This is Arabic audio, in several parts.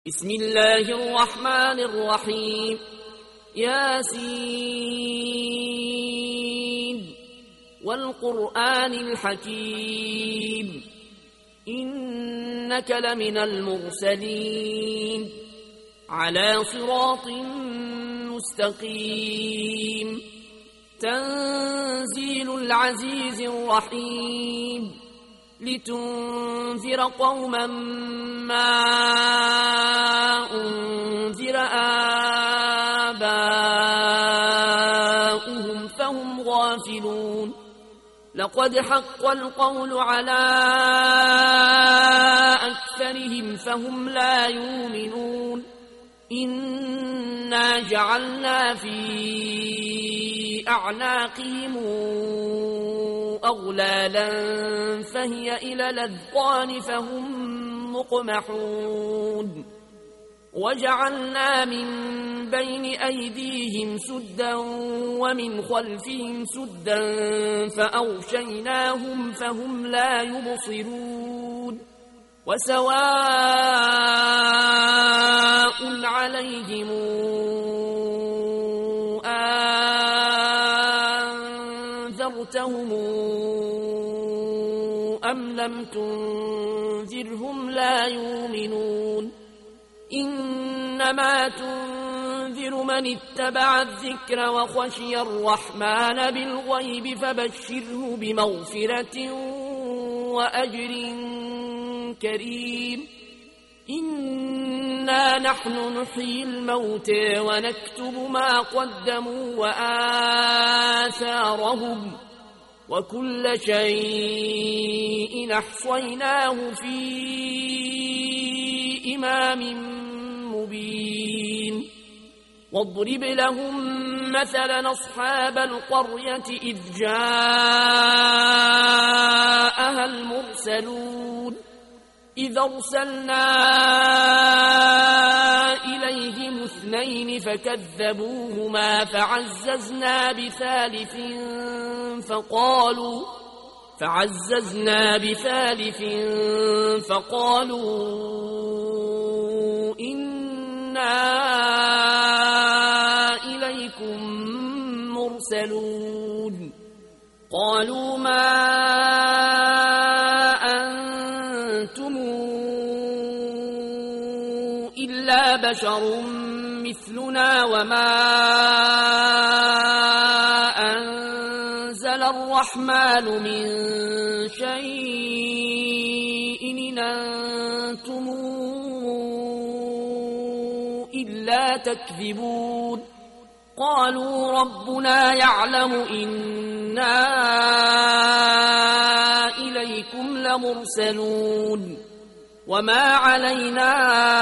بسم الله الرحمن الرحيم. ياسين والقرآن الحكيم إنك لمن المرسلين على صراط مستقيم. تنزيل العزيز الرحيم لتنذر قوما ما أنذر آباؤهم فهم غافلون. لقد حق القول على أكثرهم فهم لا يؤمنون. إنا جعلنا في أعناقهم أغلالا فهي إلى الأذقان فهم مقمحون. وجعلنا من بين أيديهم سدا ومن خلفهم سدا فأغشيناهم فهم لا يبصرون. وسواء عليهم أنذرتهم أم لم تنذرهم لا يؤمنون. إنما تنذر من اتبع الذكر وخشي الرحمن بالغيب فبشره بمغفرة وأجر كريم. إنا نحن نحيي الموتى ونكتب ما قدموا وآثارهم وكل شيء أحصيناه في إمام مبين. واضرب لهم مثلا أصحاب القرية إذ جاءها المرسلون إذ أرسلنا إليهم اثنين فكذبوهما فعززنا بثالث فقالوا إنا إليكم مرسلون. قالوا ما أنتم إلا بشر مثلنا وما أنزل الرحمن من شيء إن أنتم إلا تكذبون. قالوا ربنا يعلم إنا إليكم لمرسلون وما علينا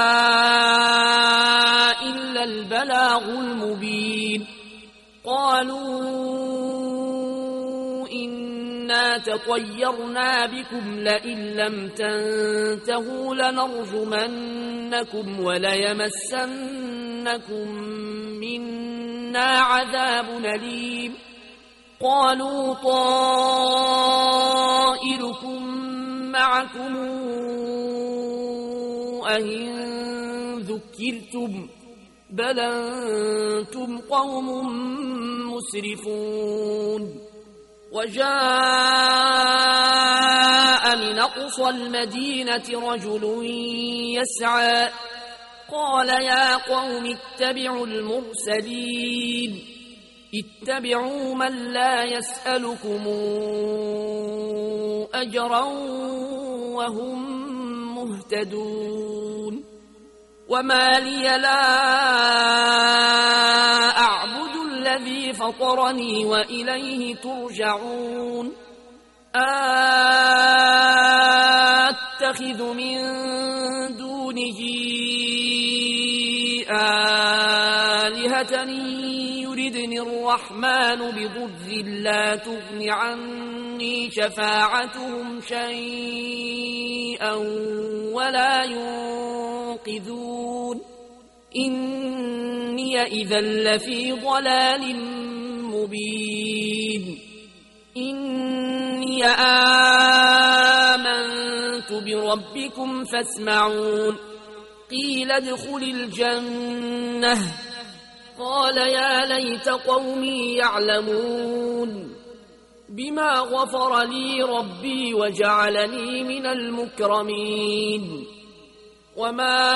إلا البلاغ المبين. قالوا إنا تطيرنا بكم لئن لم تنتهوا لنرجمنكم وليمسنكم منا عذاب أليم. قالوا طائركم معكم أئن ذكرتم بل أنتم قوم مسرفون. وجاء من أقصى المدينة رجل يسعى قال يا قوم اتبعوا المرسلين اتبعوا من لا يسألكم أجرا وهم مهتدون. وما لي لا أعبد الذي فطرني وإليه ترجعون. أتخذ من دونه آلهة يردني الرحمن بضر لا تغن عني شفاعتهم شيئا ولا ينقذون. إني إذا لفي ضلال مبين. إني آمنت بربكم فاسمعون قيل ادخل الجنة قال يا ليت قومي يعلمون بما غفر لي ربي وجعلني من المكرمين وما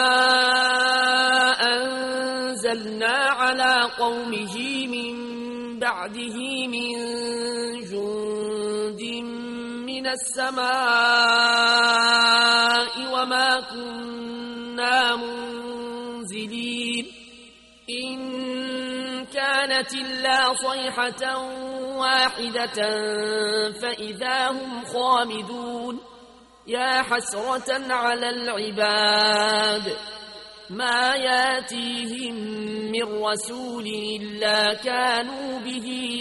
أنزلنا على قومه من بعده من جند من السماء وما كنا منزلين إن كانت إلا صيحة واحدة فإذا هم خامدون يا حسرة على العباد ما ياتيهم من رسول إلا كانوا به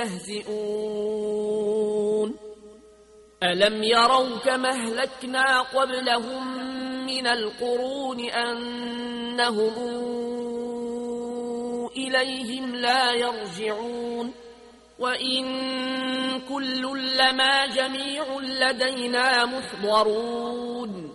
يستهزئون ألم يروا كما أهلكنا قبلهم من القرون أنهم إليهم لا يرجعون وإن كل لما جميع لدينا محضرون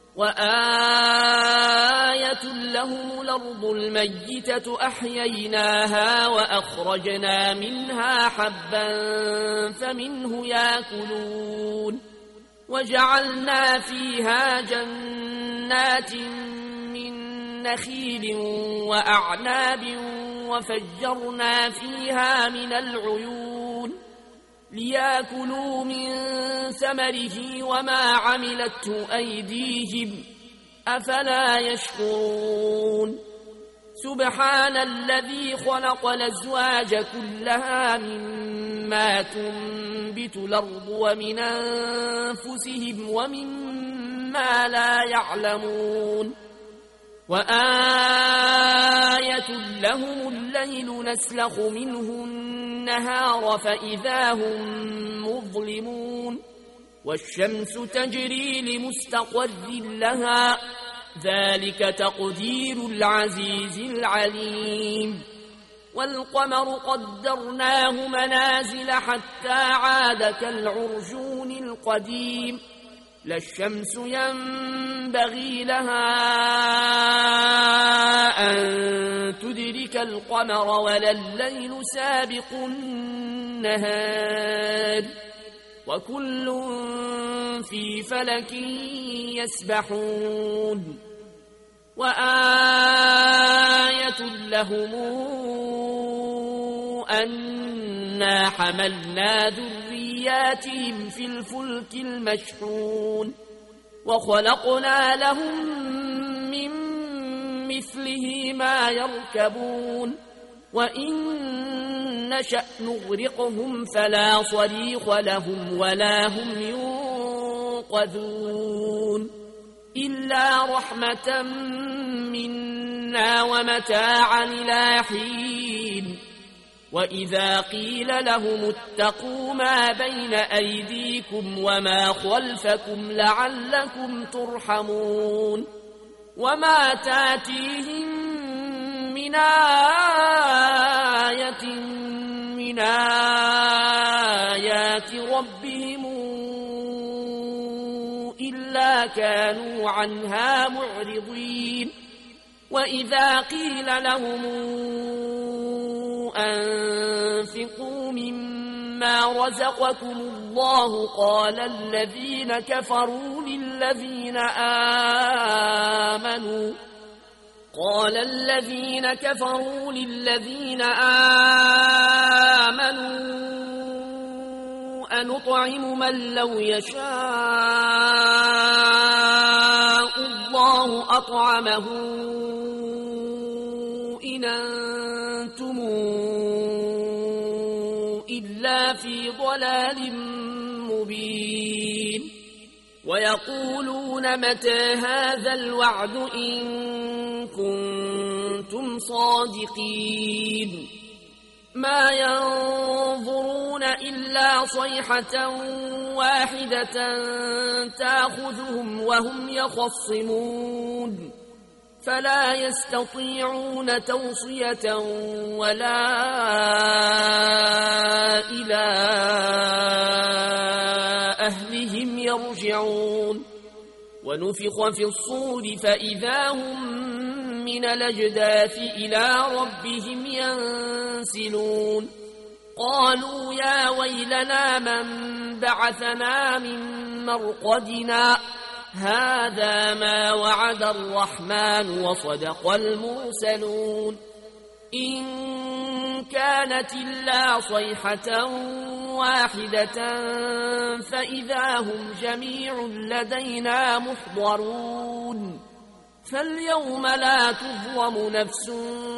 وآية لهم الأرض الميتة أحييناها وأخرجنا منها حبا فمنه يأكلون وجعلنا فيها جنات من نخيل وأعناب وفجرنا فيها من العيون ليأكلوا من ثمره وما عملته أيديهم أفلا يشكرون سبحان الذي خلق الأزواج كلها مما تنبت الأرض ومن أنفسهم ومما لا يعلمون وآية لهم الليل نسلخ منه النهار فإذا هم مظلمون والشمس تجري لمستقر لها ذلك تقدير العزيز العليم والقمر قدرناه منازل حتى عاد كالعرجون القديم لا الشمس ينبغي لها أن تدرك القمر ولا الليل سابق النهار وكل في فلك يسبحون وآية لهم أنا حملنا ذرياتهم في الفلك المشحون وخلقنا لهم من مثله ما يركبون وإن نشأ نغرقهم فلا صريخ لهم ولا هم ينقذون إلا رحمة منا ومتاعا إلى حين وإذا قيل لهم اتقوا ما بين أيديكم وما خلفكم لعلكم ترحمون وما تاتيهم من آية من آيات ربهم إلا كانوا عنها معرضين وإذا قيل لهم أنفقوا مما رزقكم الله قال الذين كفروا للذين آمنوا أنطعم من لو يشاء الله أطعمه إن أنتم إلا في ضلال مبين ويقولون متى هذا الوعد إن كنتم صادقين ما ينظرون إلا صيحة واحدة تأخذهم وهم يخصمون فلا يستطيعون توصية ولا إلى أهلهم يرجعون ونفخ في الصور فإذا هم من الأجداث إلى ربهم ينسلون قالوا يا ويلنا من بعثنا من مرقدنا هذا ما وعد الرحمن وصدق المرسلون إن كانت إلا صيحة واحدة فإذا هم جميع لدينا محضرون فاليوم لا تظلم نفس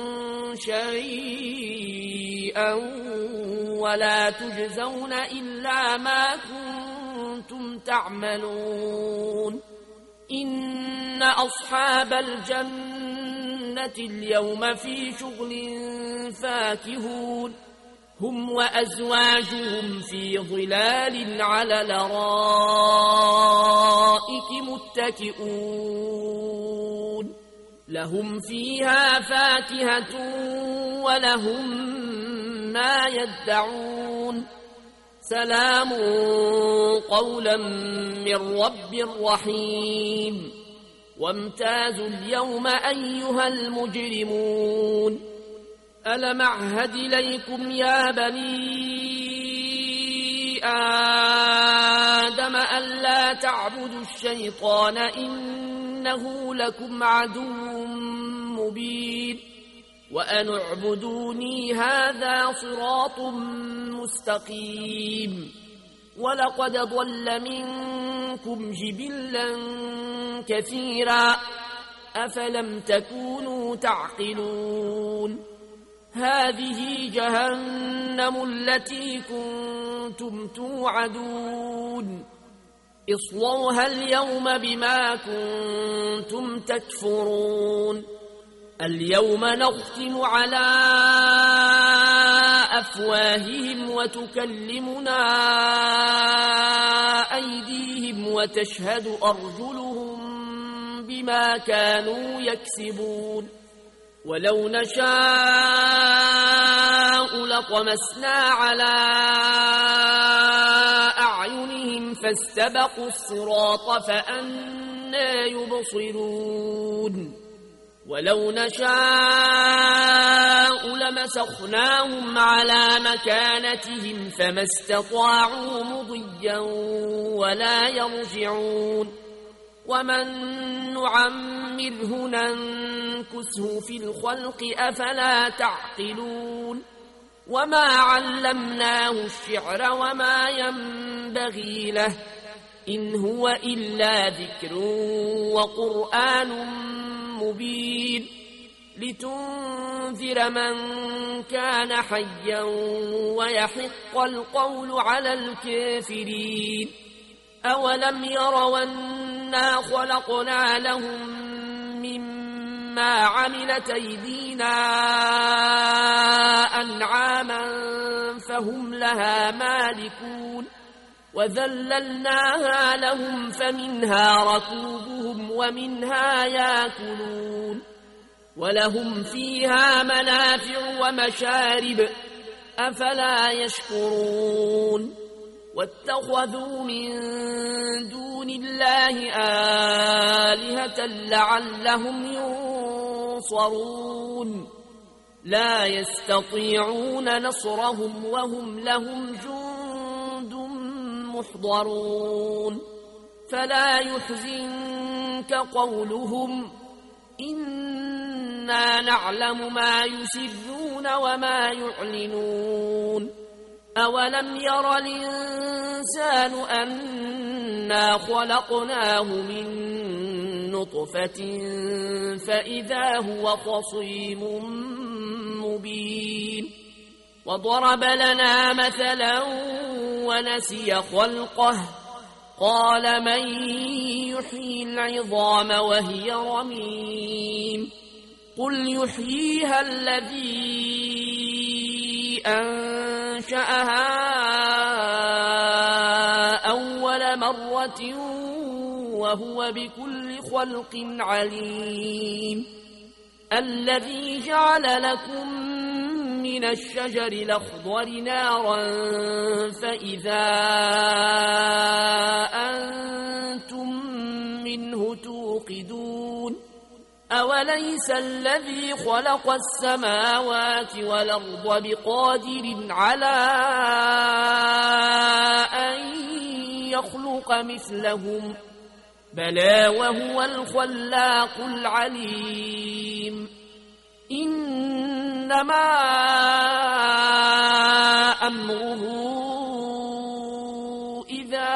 شيئا ولا تجزون إلا ما كنتم تعملون إن أصحاب الجنة اليوم في شغل فاكهون هم وأزواجهم في ظلال على الأرائك متكئون لهم فيها فاكهة ولهم ما يدعون سلام قولا من رب رحيم وامتازوا اليوم أيها المجرمون ألم أعهد إليكم يا بني آدم ألا تعبدوا الشيطان إنه لكم عدو مبين وأن اعبدوني هذا صراط مستقيم ولقد ضل منكم جبلا كثيرا أفلم تكونوا تعقلون هذه جهنم التي كنتم توعدون اصلوها اليوم بما كنتم تكفرون اليوم نختم على أفواههم وتكلمنا أيديهم وتشهد أرجلهم بما كانوا يكسبون ولو نشاء لطمسنا على أعينهم فاستبقوا الصراط فأنى يبصرون ولو نشاء لمسخناهم على مكانتهم فما استطاعوا مضيا ولا يرجعون ومن نعمره ننكسه في الخلق أفلا تعقلون وما علمناه الشعر وما ينبغي له إن هو إلا ذكر وقرآن مبين لتنذر من كان حيا ويحق القول على الكافرين أولم يروا أنا خلقنا لهم مما عملت أيدينا أنعاما فهم لها مالكون وذللناها لهم فمنها ركوبهم ومنها يأكلون ولهم فيها منافع ومشارب أفلا يشكرون واتخذوا من دون الله آلهة لعلهم ينصرون لا يستطيعون نصرهم وهم لهم جند محضرون فلا يحزنك قولهم إنا نعلم ما يسرون وما يعلنون أولم ير الإنسان أنا خلقناه من نطفة فإذا هو خصيم مبين وضرب لنا مثلا ونسي خلقه قال من يحيي العظام وهي رميم قل يحييها الذي أنشأها أول مرة وهو بكل خلق عليم الذي جعل لكم من الشجر الأخضر نارا فإذا أنتم منه توقدون أوليس الذي خلق السماوات والأرض بقادر على أن يخلق مثلهم بلى وهو الخلاق العليم إنما أمره إذا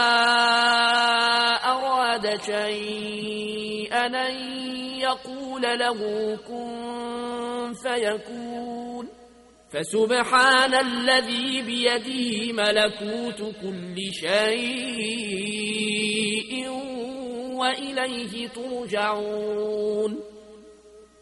أراد شيئا أن يقول له كن فيكون فسبحان الذي بيده ملكوت كل شيء وإليه ترجعون